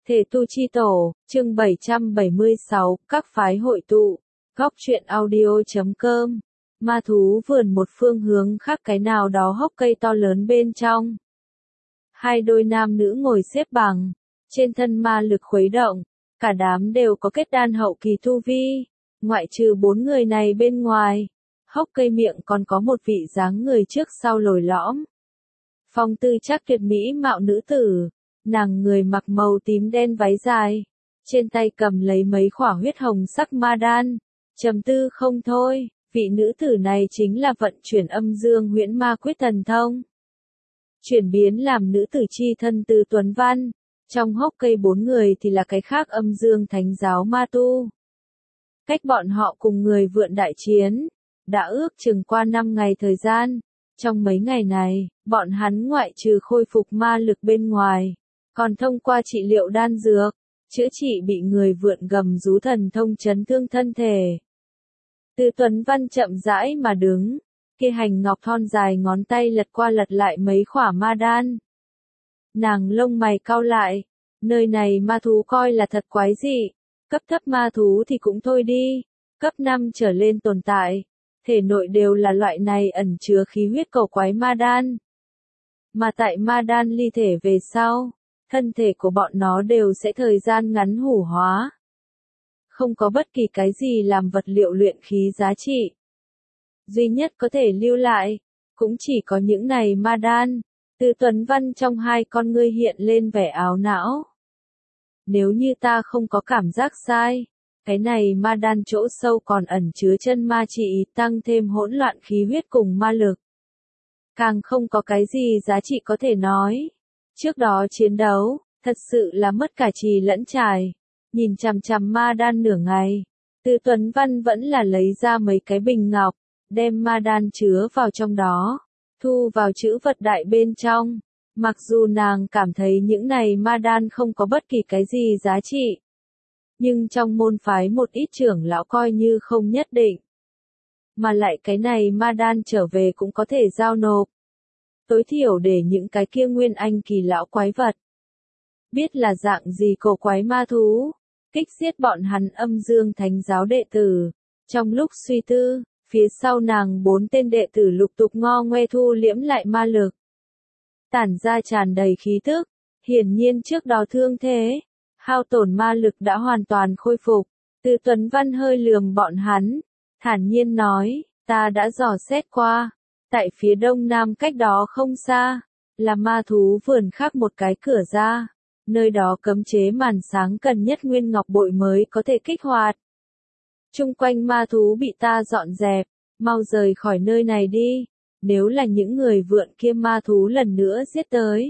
Thể tu chi tổ, chương 776, các phái hội tụ, góc truyện audio.com. Ma thú vườn một phương hướng khác cái nào đó hốc cây to lớn bên trong. Hai đôi nam nữ ngồi xếp bằng, trên thân ma lực khuấy động, cả đám đều có kết đan hậu kỳ tu vi, ngoại trừ 4 người này bên ngoài. Hốc cây miệng còn có một vị dáng người trước sau lồi lõm. Phong tư chắc tuyệt mỹ mạo nữ tử. Nàng người mặc màu tím đen váy dài, trên tay cầm lấy mấy khỏa huyết hồng sắc ma đan, trầm tư không thôi, vị nữ tử này chính là vận chuyển âm dương huyễn ma quyết thần thông. Chuyển biến làm nữ tử chi thân từ Tuấn Văn, trong hốc cây 4 người thì là cái khác âm dương thánh giáo ma tu. Cách bọn họ cùng người vượn đại chiến, đã ước chừng qua 5 ngày thời gian, trong mấy ngày này, bọn hắn ngoại trừ khôi phục ma lực bên ngoài. Còn thông qua trị liệu đan dược, chữa trị bị người vượn gầm rú thần thông chấn thương thân thể. Từ Tuấn Văn chậm rãi mà đứng, kia hành ngọc thon dài ngón tay lật qua lật lại mấy khỏa ma đan. Nàng lông mày cau lại, nơi này ma thú coi là thật quái dị, cấp thấp ma thú thì cũng thôi đi, cấp 5 trở lên tồn tại, thể nội đều là loại này ẩn chứa khí huyết cầu quái ma đan. Mà tại ma đan ly thể về sau, thân thể của bọn nó đều sẽ thời gian ngắn hủ hóa. Không có bất kỳ cái gì làm vật liệu luyện khí giá trị. Duy nhất có thể lưu lại, cũng chỉ có những này ma đan. Từ Tuấn Văn trong hai con ngươi hiện lên vẻ áo não. Nếu như ta không có cảm giác sai, cái này ma đan chỗ sâu còn ẩn chứa chân ma trị tăng thêm hỗn loạn khí huyết cùng ma lực. Càng không có cái gì giá trị có thể nói. Trước đó chiến đấu, thật sự là mất cả trì lẫn trải. Nhìn chằm chằm ma đan nửa ngày, Từ Tuấn Văn vẫn là lấy ra mấy cái bình ngọc, đem ma đan chứa vào trong đó, thu vào chữ vật đại bên trong. Mặc dù nàng cảm thấy những này ma đan không có bất kỳ cái gì giá trị, nhưng trong môn phái một ít trưởng lão coi như không nhất định. Mà lại cái này ma đan trở về cũng có thể giao nộp. Tối thiểu để những cái kia nguyên anh kỳ lão quái vật biết là dạng gì cổ quái ma thú, kích giết bọn hắn âm dương thánh giáo đệ tử. Trong lúc suy tư, phía sau nàng 4 tên đệ tử lục tục ngo ngoe thu liễm lại ma lực. Tản ra tràn đầy khí tức, hiển nhiên trước đó thương thế, hao tổn ma lực đã hoàn toàn khôi phục. Từ Tuấn Văn hơi lườm bọn hắn, thản nhiên nói, ta đã dò xét qua. Tại phía đông nam cách đó không xa, là ma thú vườn khác một cái cửa ra, nơi đó cấm chế màn sáng cần nhất nguyên ngọc bội mới có thể kích hoạt. Chung quanh ma thú bị ta dọn dẹp, mau rời khỏi nơi này đi, nếu là những người vượn kia ma thú lần nữa giết tới.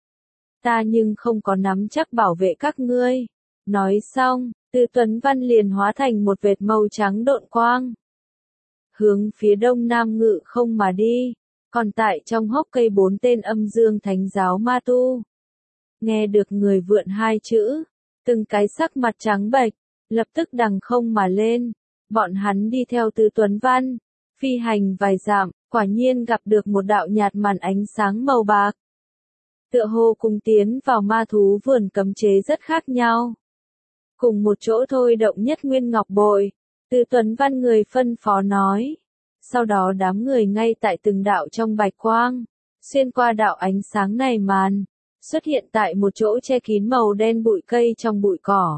Ta nhưng không có nắm chắc bảo vệ các ngươi. Nói xong, Từ Tuấn Văn liền hóa thành một vệt màu trắng độn quang. Hướng phía đông nam ngự không mà đi, còn tại trong hốc cây 4 tên âm dương thánh giáo ma tu. Nghe được người vượn 2 chữ, từng cái sắc mặt trắng bệch, lập tức đằng không mà lên, bọn hắn đi theo Từ Tuấn Văn, phi hành vài dặm, quả nhiên gặp được một đạo nhạt màn ánh sáng màu bạc. Tựa hồ cùng tiến vào ma thú vườn cấm chế rất khác nhau. Cùng một chỗ thôi động nhất nguyên ngọc bội. Từ Tuấn Văn người phân phó nói. Sau đó đám người ngay tại từng đạo trong bạch quang, xuyên qua đạo ánh sáng này màn, xuất hiện tại một chỗ che kín màu đen bụi cây trong bụi cỏ.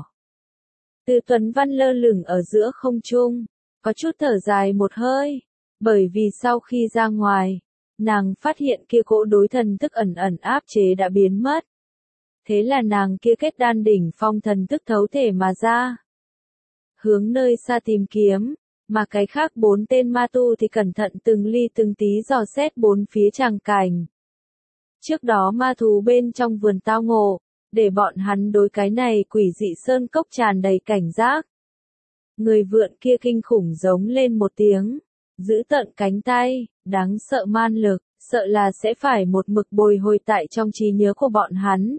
Từ Tuấn Văn lơ lửng ở giữa không trung, có chút thở dài một hơi, bởi vì sau khi ra ngoài, nàng phát hiện kia cỗ đối thần thức ẩn ẩn áp chế đã biến mất. Thế là nàng kia kết đan đỉnh phong thần thức thấu thể mà ra. Hướng nơi xa tìm kiếm, mà cái khác 4 tên ma tu thì cẩn thận từng ly từng tí dò xét 4 phía tràng cảnh. Trước đó ma thú bên trong vườn tao ngộ, để bọn hắn đối cái này quỷ dị sơn cốc tràn đầy cảnh giác. Người vượn kia kinh khủng giống lên một tiếng, giữ tận cánh tay, đáng sợ man lực, sợ là sẽ phải một mực bồi hồi tại trong trí nhớ của bọn hắn.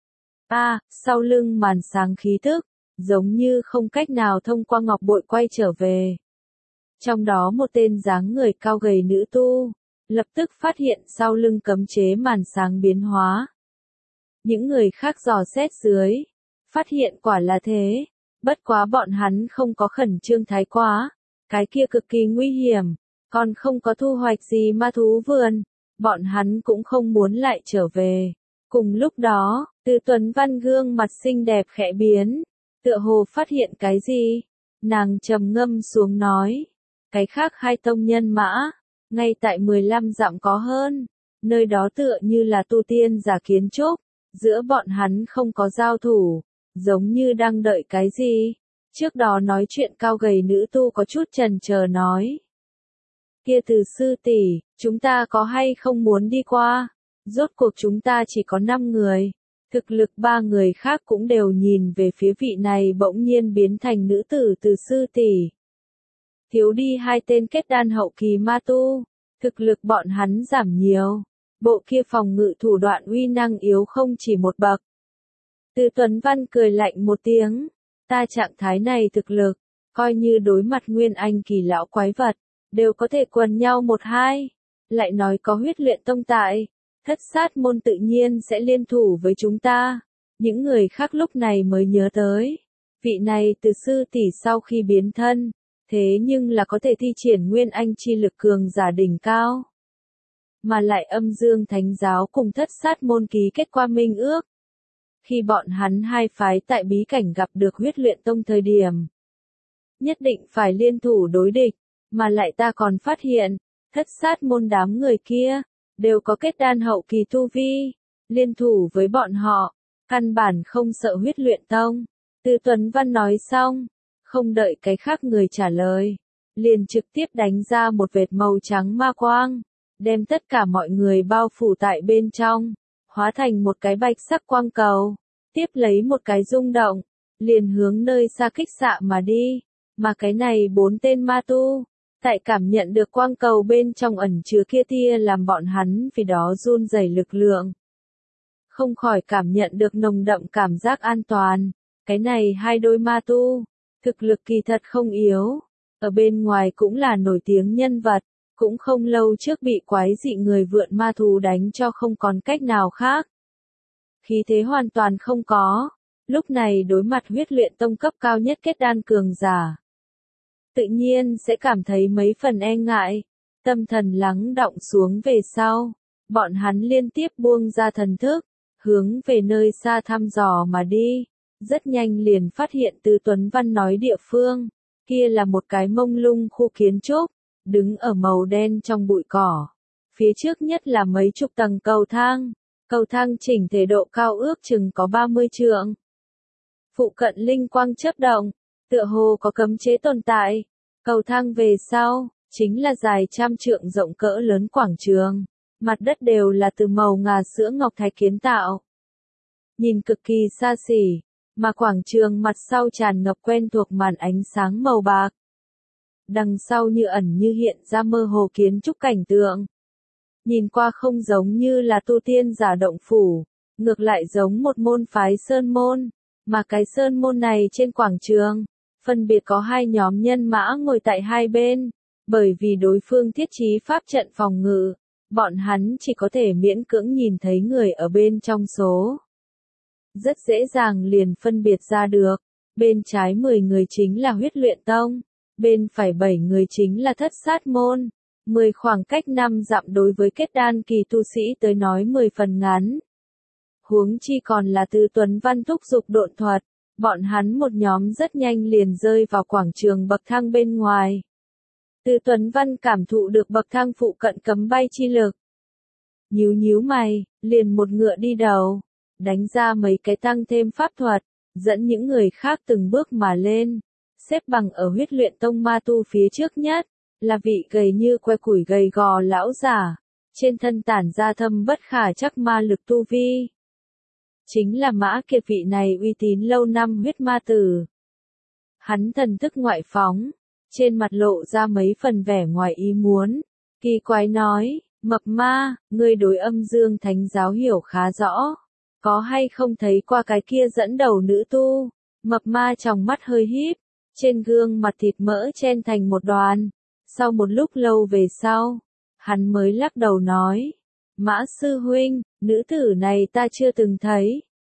Sau lưng màn sáng khí tức, giống như không cách nào thông qua ngọc bội quay trở về. Trong đó một tên dáng người cao gầy nữ tu, lập tức phát hiện sau lưng cấm chế màn sáng biến hóa. Những người khác dò xét dưới, Phát hiện quả là thế, bất quá bọn hắn không có khẩn trương thái quá, cái kia cực kỳ nguy hiểm, còn không có thu hoạch gì ma thú vườn, bọn hắn cũng không muốn lại trở về. Cùng lúc đó, Từ Tuấn Văn gương mặt xinh đẹp khẽ biến, tựa hồ phát hiện cái gì, nàng trầm ngâm xuống nói, cái khác hai tông nhân mã, ngay tại 15 dặm có hơn, nơi đó tựa như là tu tiên giả kiến trúc, giữa bọn hắn không có giao thủ, giống như đang đợi cái gì. Trước đó nói chuyện cao gầy nữ tu có chút chần chờ nói. Kia Từ sư tỷ, chúng ta có hay không muốn đi qua? Rốt cuộc chúng ta chỉ có 5 người. Thực lực 3 người khác cũng đều nhìn về phía vị này bỗng nhiên biến thành nữ tử Từ sư tỷ. Thiếu đi 2 tên kết đan hậu kỳ ma tu, thực lực bọn hắn giảm nhiều. Bộ kia phòng ngự thủ đoạn uy năng yếu không chỉ một bậc. Từ Tuấn Văn cười lạnh một tiếng, ta trạng thái này thực lực, coi như đối mặt nguyên anh kỳ lão quái vật, đều có thể quần nhau 1-2, lại nói có huyết luyện tông tại, thất sát môn tự nhiên sẽ liên thủ với chúng ta. Những người khác lúc này mới nhớ tới, vị này Từ sư tỷ sau khi biến thân, thế nhưng là có thể thi triển nguyên anh chi lực cường giả đỉnh cao. Mà lại Âm Dương Thánh giáo cùng thất sát môn ký kết qua minh ước. Khi bọn hắn hai phái tại bí cảnh gặp được huyết luyện tông thời điểm, nhất định phải liên thủ đối địch, mà lại ta còn phát hiện, thất sát môn đám người kia, đều có kết đan hậu kỳ tu vi, liên thủ với bọn họ, căn bản không sợ huyết luyện tông. Từ Tuấn Văn nói xong, không đợi cái khác người trả lời, liền trực tiếp đánh ra một vệt màu trắng ma quang, đem tất cả mọi người bao phủ tại bên trong, hóa thành một cái bạch sắc quang cầu, tiếp lấy một cái rung động, liền hướng nơi xa kích xạ mà đi, mà cái này 4 tên ma tu, tại cảm nhận được quang cầu bên trong ẩn chứa kia tia làm bọn hắn vì đó run rẩy lực lượng. Không khỏi cảm nhận được nồng đậm cảm giác an toàn, cái này hai đôi ma tu, thực lực kỳ thật không yếu, ở bên ngoài cũng là nổi tiếng nhân vật. Cũng không lâu trước bị quái dị người vượn ma thú đánh cho không còn cách nào khác. Khí thế hoàn toàn không có, lúc này đối mặt huyết luyện tông cấp cao nhất kết đan cường giả. Tự nhiên sẽ cảm thấy mấy phần e ngại, tâm thần lắng đọng xuống về sau, bọn hắn liên tiếp buông ra thần thức, hướng về nơi xa thăm dò mà đi, rất nhanh liền phát hiện Từ Tuấn Văn nói địa phương, kia là một cái mông lung khu kiến trúc. Đứng ở màu đen trong bụi cỏ. Phía trước nhất là mấy chục tầng cầu thang chỉnh thể độ cao ước chừng có 30 trượng. Phụ cận linh quang chớp động, tựa hồ có cấm chế tồn tại. Cầu thang về sau, chính là dài trăm trượng rộng cỡ lớn quảng trường. Mặt đất đều là từ màu ngà sữa ngọc thạch kiến tạo. Nhìn cực kỳ xa xỉ, mà quảng trường mặt sau tràn ngập quen thuộc màn ánh sáng màu bạc. Đằng sau như ẩn như hiện ra mơ hồ kiến trúc cảnh tượng. Nhìn qua không giống như là tu tiên giả động phủ, ngược lại giống một môn phái sơn môn, mà cái sơn môn này trên quảng trường, phân biệt có 2 nhóm nhân mã ngồi tại hai bên, bởi vì đối phương thiết trí pháp trận phòng ngự, bọn hắn chỉ có thể miễn cưỡng nhìn thấy người ở bên trong số. Rất dễ dàng liền phân biệt ra được, bên trái 10 người chính là huyết luyện tông. Bên phải 7 người chính là thất sát môn, 10 khoảng cách 5 dặm đối với kết đan kỳ tu sĩ tới nói 10 phần ngắn. Huống chi còn là Từ Tuấn Văn thúc dục độn thuật, bọn hắn một nhóm rất nhanh liền rơi vào quảng trường bậc thang bên ngoài. Từ Tuấn Văn cảm thụ được bậc thang phụ cận cấm bay chi lực. Nhíu mày, liền một ngựa đi đầu, đánh ra mấy cái tăng thêm pháp thuật, dẫn những người khác từng bước mà lên. Xếp bằng ở huyết luyện tông ma tu phía trước nhất, là vị gầy như que củi gầy gò lão giả, trên thân tản ra thâm bất khả chắc ma lực tu vi. Chính là Mã Kiệt, vị này uy tín lâu năm huyết ma tử. Hắn thần thức ngoại phóng, trên mặt lộ ra mấy phần vẻ ngoài ý muốn, kỳ quái nói, mập ma, ngươi đối Âm Dương Thánh giáo hiểu khá rõ, có hay không thấy qua cái kia dẫn đầu nữ tu? Mập ma trong mắt hơi híp. Trên gương mặt thịt mỡ chen thành một đoàn. Sau một lúc lâu về sau, hắn mới lắc đầu nói, Mã sư huynh, nữ tử này ta chưa từng thấy.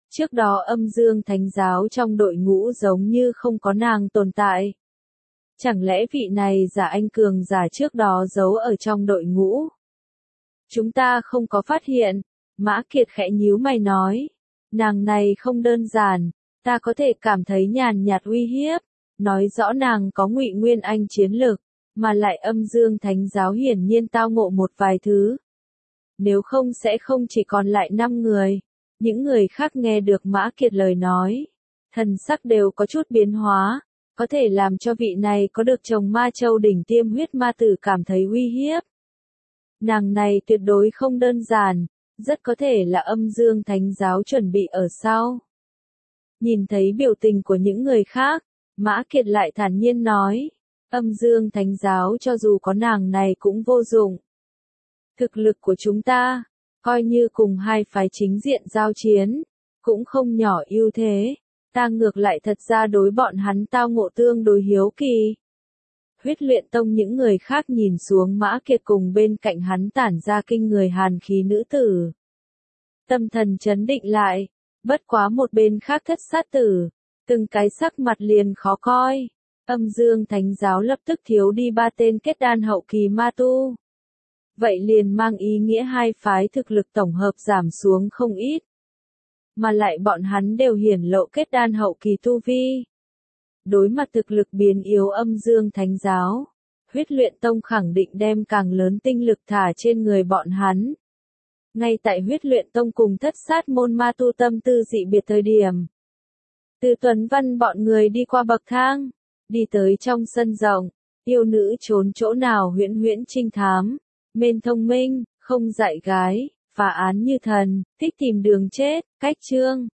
Trước đó âm dương thánh giáo trong đội ngũ giống như không có nàng tồn tại. Chẳng lẽ vị này giả anh cường giả trước đó giấu ở trong đội ngũ? Chúng ta không có phát hiện, Mã Kiệt khẽ nhíu mày nói. Nàng này không đơn giản, ta có thể cảm thấy nhàn nhạt uy hiếp, nói rõ nàng có Ngụy Nguyên Anh chiến lực, mà lại âm dương thánh giáo hiển nhiên tao ngộ một vài thứ. Nếu không sẽ không chỉ còn lại 5 người. Những người khác nghe được Mã Kiệt lời nói, thần sắc đều có chút biến hóa, có thể làm cho vị này có được chồng ma châu đỉnh tiêm huyết ma tử cảm thấy uy hiếp. Nàng này tuyệt đối không đơn giản, rất có thể là âm dương thánh giáo chuẩn bị ở sau. Nhìn thấy biểu tình của những người khác, Mã Kiệt lại thản nhiên nói, âm dương thánh giáo cho dù có nàng này cũng vô dụng. Thực lực của chúng ta, coi như cùng hai phái chính diện giao chiến, cũng không nhỏ ưu thế, ta ngược lại thật ra đối bọn hắn tao ngộ tương đối hiếu kỳ. Huyết luyện tông những người khác nhìn xuống Mã Kiệt cùng bên cạnh hắn tản ra kinh người hàn khí nữ tử. Tâm thần chấn định lại, bất quá một bên khác thất sát tử, từng cái sắc mặt liền khó coi. Âm dương thánh giáo lập tức thiếu đi 3 tên kết đan hậu kỳ ma tu. Vậy liền mang ý nghĩa hai phái thực lực tổng hợp giảm xuống không ít. Mà lại bọn hắn đều hiển lộ kết đan hậu kỳ tu vi. Đối mặt thực lực biến yếu âm dương thánh giáo, huyết luyện tông khẳng định đem càng lớn tinh lực thả trên người bọn hắn. Ngay tại huyết luyện tông cùng thất sát môn ma tu tâm tư dị biệt thời điểm. Từ Tuấn Văn bọn người đi qua bậc thang, đi tới trong sân rộng, yêu nữ trốn chỗ nào huyễn huyễn trinh thám, mên thông minh, không dạy gái, phá án như thần, thích tìm đường chết, cách chương.